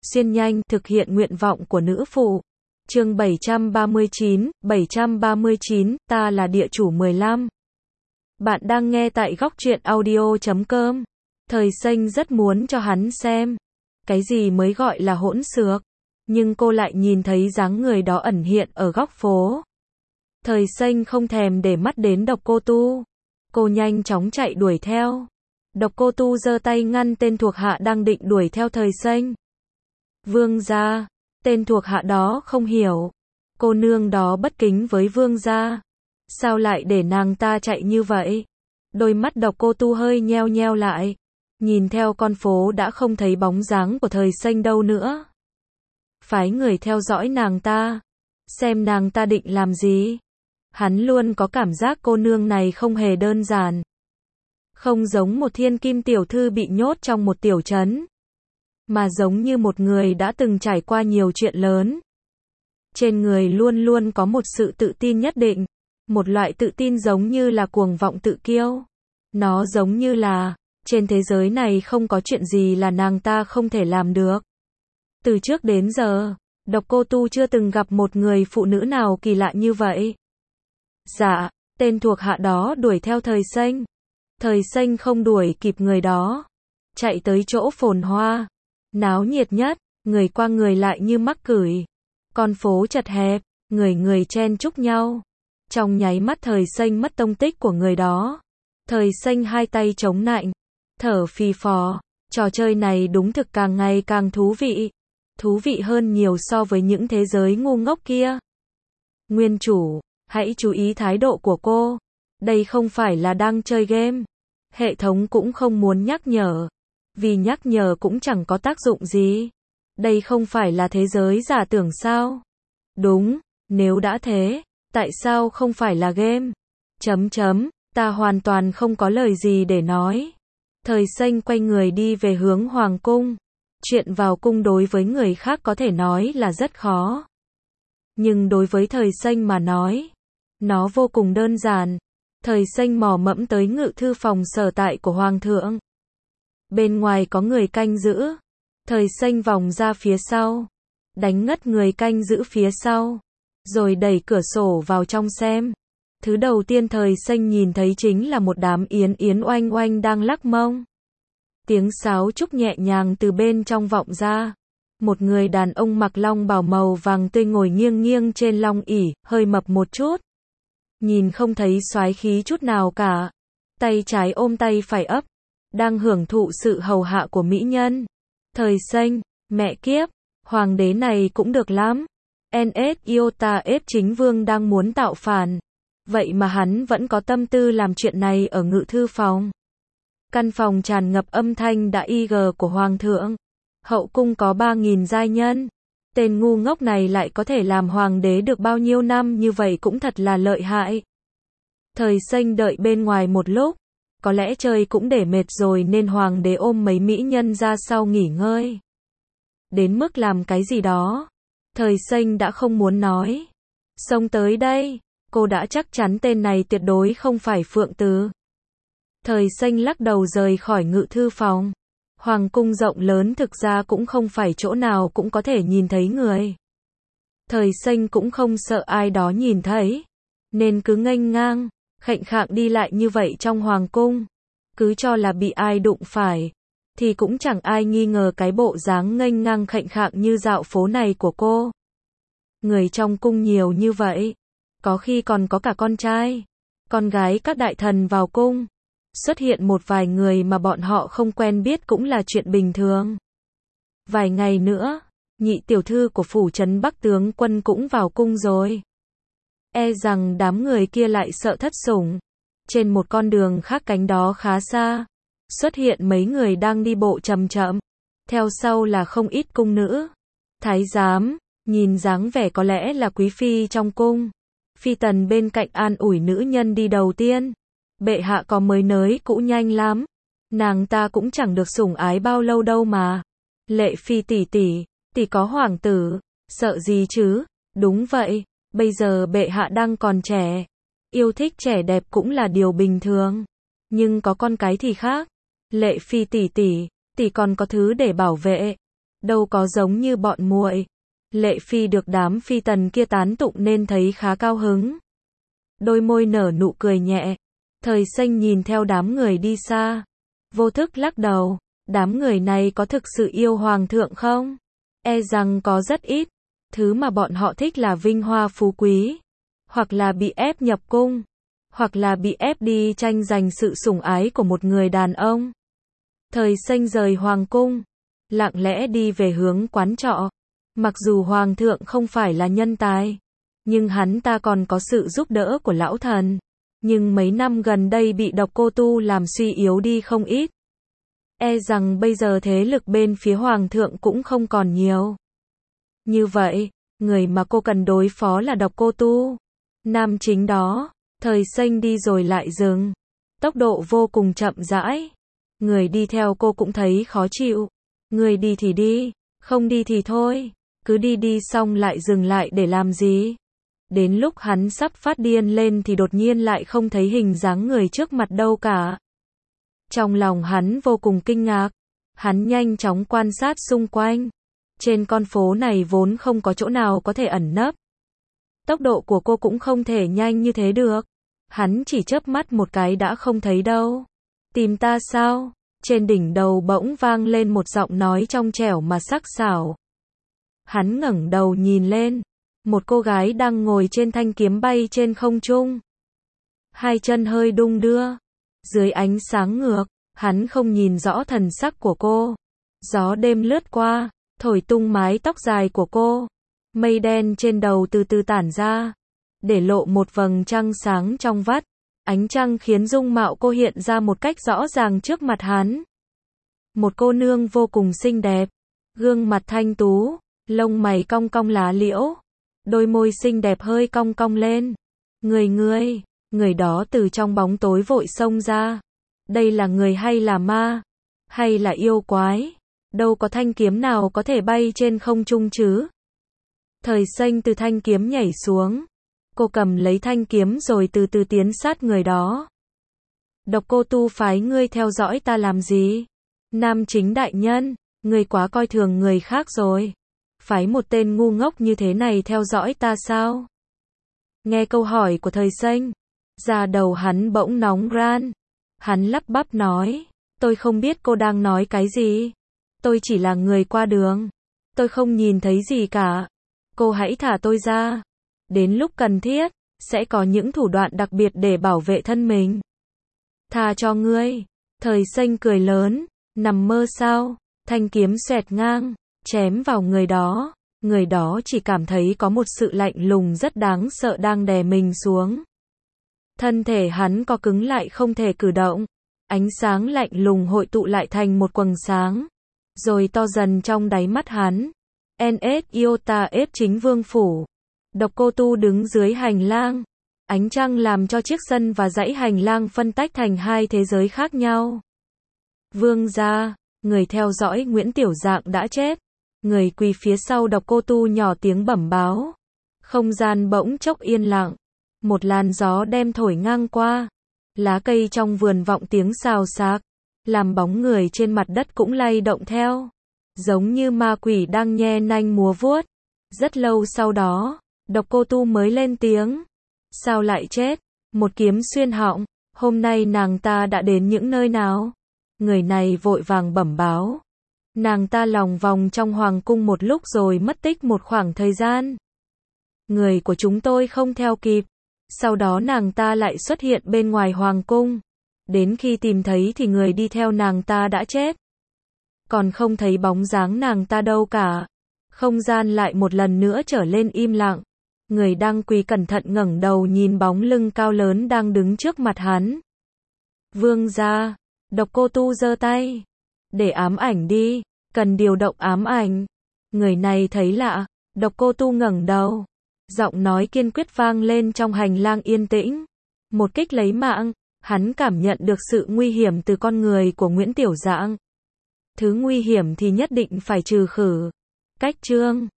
xuyên nhanh, thực hiện nguyện vọng của nữ phụ. Chương 739, ta là địa chủ 15. Bạn đang nghe tại góc truyện audio.com. Thời Xanh rất muốn cho hắn xem cái gì mới gọi là hỗn xược, nhưng cô lại nhìn thấy dáng người đó ẩn hiện ở góc phố. Thời Xanh không thèm để mắt đến Độc Cô Tu. Cô nhanh chóng chạy đuổi theo. Độc Cô Tu giơ tay ngăn tên thuộc hạ đang định đuổi theo Thời Xanh. Vương gia, tên thuộc hạ đó không hiểu. Cô nương đó bất kính với vương gia. Sao lại để nàng ta chạy như vậy? Đôi mắt Độc Cô Tu hơi nheo nheo lại. Nhìn theo con phố đã không thấy bóng dáng của Thời Xanh đâu nữa. Phái người theo dõi nàng ta. Xem nàng ta định làm gì. Hắn luôn có cảm giác cô nương này không hề đơn giản. Không giống một thiên kim tiểu thư bị nhốt trong một tiểu trấn, mà giống như một người đã từng trải qua nhiều chuyện lớn. Trên người luôn luôn có một sự tự tin nhất định. Một loại tự tin giống như là cuồng vọng tự kiêu. Nó giống như là, trên thế giới này không có chuyện gì là nàng ta không thể làm được. Từ trước đến giờ, Độc Cô Tu chưa từng gặp một người phụ nữ nào kỳ lạ như vậy. Dạ, tên thuộc hạ đó đuổi theo Thời Xanh. Thời Xanh không đuổi kịp người đó. Chạy tới chỗ phồn hoa, náo nhiệt nhất, người qua người lại như mắc cửi. Con phố chật hẹp, người chen chúc nhau. Trong nháy mắt Thời Xanh mất tông tích của người đó. Thời Xanh hai tay chống nạnh, thở phì phò. Trò chơi này đúng thực càng ngày càng thú vị. Thú vị hơn nhiều so với những thế giới ngu ngốc kia. Nguyên chủ, hãy chú ý thái độ của cô. Đây không phải là đang chơi game. Hệ thống cũng không muốn nhắc nhở. Vì nhắc nhở cũng chẳng có tác dụng gì. Đây không phải là thế giới giả tưởng sao? Đúng, nếu đã thế, tại sao không phải là game? Ta hoàn toàn không có lời gì để nói. Thời Xanh quay người đi về hướng Hoàng cung. Chuyện vào cung đối với người khác có thể nói là rất khó. Nhưng đối với Thời Xanh mà nói, nó vô cùng đơn giản. Thời Xanh mò mẫm tới ngự thư phòng sở tại của Hoàng thượng. Bên ngoài có người canh giữ. Thời Xanh vòng ra phía sau, đánh ngất người canh giữ phía sau, rồi đẩy cửa sổ vào trong xem. Thứ đầu tiên Thời Xanh nhìn thấy chính là một đám yến yến oanh oanh đang lắc mông. Tiếng sáo trúc nhẹ nhàng từ bên trong vọng ra. Một người đàn ông mặc long bào màu vàng tươi ngồi nghiêng nghiêng trên long ỷ, hơi mập một chút. Nhìn không thấy soái khí chút nào cả. Tay trái ôm tay phải ấp, đang hưởng thụ sự hầu hạ của mỹ nhân. Thời Xanh, mẹ kiếp, hoàng đế này cũng được lắm. NS Iota ép chính vương đang muốn tạo phản. Vậy mà hắn vẫn có tâm tư làm chuyện này ở ngự thư phòng. Căn phòng tràn ngập âm thanh đã IG của hoàng thượng. Hậu cung có 3.000 giai nhân. Tên ngu ngốc này lại có thể làm hoàng đế được bao nhiêu năm như vậy cũng thật là lợi hại. Thời Xanh đợi bên ngoài một lúc. Có lẽ chơi cũng để mệt rồi nên hoàng đế ôm mấy mỹ nhân ra sau nghỉ ngơi. Đến mức làm cái gì đó, Thời Xanh đã không muốn nói. Xông tới đây, cô đã chắc chắn tên này tuyệt đối không phải Phượng Từ. Thời Xanh lắc đầu rời khỏi ngự thư phòng. Hoàng cung rộng lớn thực ra cũng không phải chỗ nào cũng có thể nhìn thấy người. Thời Xanh cũng không sợ ai đó nhìn thấy, nên cứ nghênh ngang, khệnh khạng đi lại như vậy trong hoàng cung. Cứ cho là bị ai đụng phải, thì cũng chẳng ai nghi ngờ cái bộ dáng nghênh ngang khệnh khạng như dạo phố này của cô. Người trong cung nhiều như vậy, có khi còn có cả con trai, con gái các đại thần vào cung. Xuất hiện một vài người mà bọn họ không quen biết cũng là chuyện bình thường. Vài ngày nữa, nhị tiểu thư của phủ trấn Bắc tướng quân cũng vào cung rồi. E rằng đám người kia lại sợ thất sủng. Trên một con đường khác cánh đó khá xa, xuất hiện mấy người đang đi bộ chậm chậm. Theo sau là không ít cung nữ. Thái giám, nhìn dáng vẻ có lẽ là quý phi trong cung. Phi tần bên cạnh an ủi nữ nhân đi đầu tiên. Bệ hạ có mới nới cũ nhanh lắm. Nàng ta cũng chẳng được sủng ái bao lâu đâu mà. Lệ phi tỷ có hoàng tử, sợ gì chứ? Đúng vậy, bây giờ bệ hạ đang còn trẻ. Yêu thích trẻ đẹp cũng là điều bình thường. Nhưng có con cái thì khác. Lệ phi tỷ còn có thứ để bảo vệ. đâu có giống như bọn muội. Lệ Phi được đám phi tần kia tán tụng nên thấy khá cao hứng. Đôi môi nở nụ cười nhẹ. Thời Xanh nhìn theo đám người đi xa, vô thức lắc đầu, đám người này có thực sự yêu hoàng thượng không? E rằng có rất ít. Thứ mà bọn họ thích là vinh hoa phú quý, hoặc là bị ép nhập cung, hoặc là bị ép đi tranh giành sự sủng ái của một người đàn ông. Thời Xanh rời hoàng cung, lặng lẽ đi về hướng quán trọ. Mặc dù hoàng thượng không phải là nhân tài, nhưng hắn ta còn có sự giúp đỡ của lão thần. Nhưng mấy năm gần đây bị Độc Cô Tu làm suy yếu đi không ít. E rằng bây giờ thế lực bên phía hoàng thượng cũng không còn nhiều. Như vậy, người mà cô cần đối phó là Độc Cô Tu. Nam chính đó. Thời Xanh đi rồi lại dừng. Tốc độ vô cùng chậm rãi. Người đi theo cô cũng thấy khó chịu. Người đi thì đi, không đi thì thôi. Cứ đi đi xong lại dừng lại để làm gì? Đến lúc hắn sắp phát điên lên thì đột nhiên lại không thấy hình dáng người trước mặt đâu cả. Trong lòng hắn vô cùng kinh ngạc. Hắn nhanh chóng quan sát xung quanh. Trên con phố này vốn không có chỗ nào có thể ẩn nấp. Tốc độ của cô cũng không thể nhanh như thế được. Hắn chỉ chớp mắt một cái đã không thấy đâu. Tìm ta sao? Trên đỉnh đầu bỗng vang lên một giọng nói trong trẻo mà sắc sảo. Hắn ngẩng đầu nhìn lên. Một cô gái đang ngồi trên thanh kiếm bay trên không trung. Hai chân hơi đung đưa. Dưới ánh sáng ngược, hắn không nhìn rõ thần sắc của cô. Gió đêm lướt qua, thổi tung mái tóc dài của cô. Mây đen trên đầu từ từ tản ra, để lộ một vầng trăng sáng trong vắt. Ánh trăng khiến dung mạo cô hiện ra một cách rõ ràng trước mặt hắn. Một cô nương vô cùng xinh đẹp, gương mặt thanh tú, lông mày cong cong lá liễu, đôi môi xinh đẹp hơi cong cong lên. Người đó từ trong bóng tối vội xông ra. Đây là người hay là ma? Hay là yêu quái? Đâu có thanh kiếm nào có thể bay trên không trung chứ? Thời Xanh từ thanh kiếm nhảy xuống. Cô cầm lấy thanh kiếm rồi từ từ tiến sát người đó. Độc Cô Tu phái ngươi theo dõi ta làm gì? Nam chính đại nhân, ngươi quá coi thường người khác rồi. Phái một tên ngu ngốc như thế này theo dõi ta sao? Nghe câu hỏi của Thời Xanh, da đầu hắn bỗng nóng ran. Hắn lắp bắp nói, tôi không biết cô đang nói cái gì. Tôi chỉ là người qua đường. Tôi không nhìn thấy gì cả. Cô hãy thả tôi ra. Đến lúc cần thiết, sẽ có những thủ đoạn đặc biệt để bảo vệ thân mình. Tha cho ngươi. Thời Xanh cười lớn, nằm mơ sao? Thanh kiếm xoẹt ngang, chém vào người đó. Người đó chỉ cảm thấy có một sự lạnh lùng rất đáng sợ đang đè mình xuống. Thân thể hắn co cứng lại không thể cử động. Ánh sáng lạnh lùng hội tụ lại thành một quầng sáng, rồi to dần trong đáy mắt hắn. NS Iota ép chính vương phủ. Độc Cô Tu đứng dưới hành lang. Ánh trăng làm cho chiếc sân và dãy hành lang phân tách thành hai thế giới khác nhau. Vương gia, người theo dõi Nguyễn Tiểu Dạng đã chết. Người quỳ phía sau Độc Cô Tu nhỏ tiếng bẩm báo. Không gian bỗng chốc yên lặng. Một làn gió đem thổi ngang qua. Lá cây trong vườn vọng tiếng xào xạc, làm bóng người trên mặt đất cũng lay động theo. Giống như ma quỷ đang nhe nanh múa vuốt. Rất lâu sau đó, Độc Cô Tu mới lên tiếng. Sao lại chết? Một kiếm xuyên họng. Hôm nay nàng ta đã đến những nơi nào? Người này vội vàng bẩm báo. Nàng ta lòng vòng trong hoàng cung một lúc rồi mất tích một khoảng thời gian. Người của chúng tôi không theo kịp. Sau đó nàng ta lại xuất hiện bên ngoài hoàng cung. Đến khi tìm thấy thì người đi theo nàng ta đã chết. Còn không thấy bóng dáng nàng ta đâu cả. Không gian lại một lần nữa trở lên im lặng. Người đang quỳ cẩn thận ngẩng đầu nhìn bóng lưng cao lớn đang đứng trước mặt hắn. Vương gia, Độc Cô Tu giơ tay. Để ám ảnh đi, cần điều động ám ảnh. Người này thấy lạ, Độc Cô Tu ngẩng đầu. Giọng nói kiên quyết vang lên trong hành lang yên tĩnh. Một kích lấy mạng, hắn cảm nhận được sự nguy hiểm từ con người của Nguyễn Tiểu Dạng. Thứ nguy hiểm thì nhất định phải trừ khử. Cách chương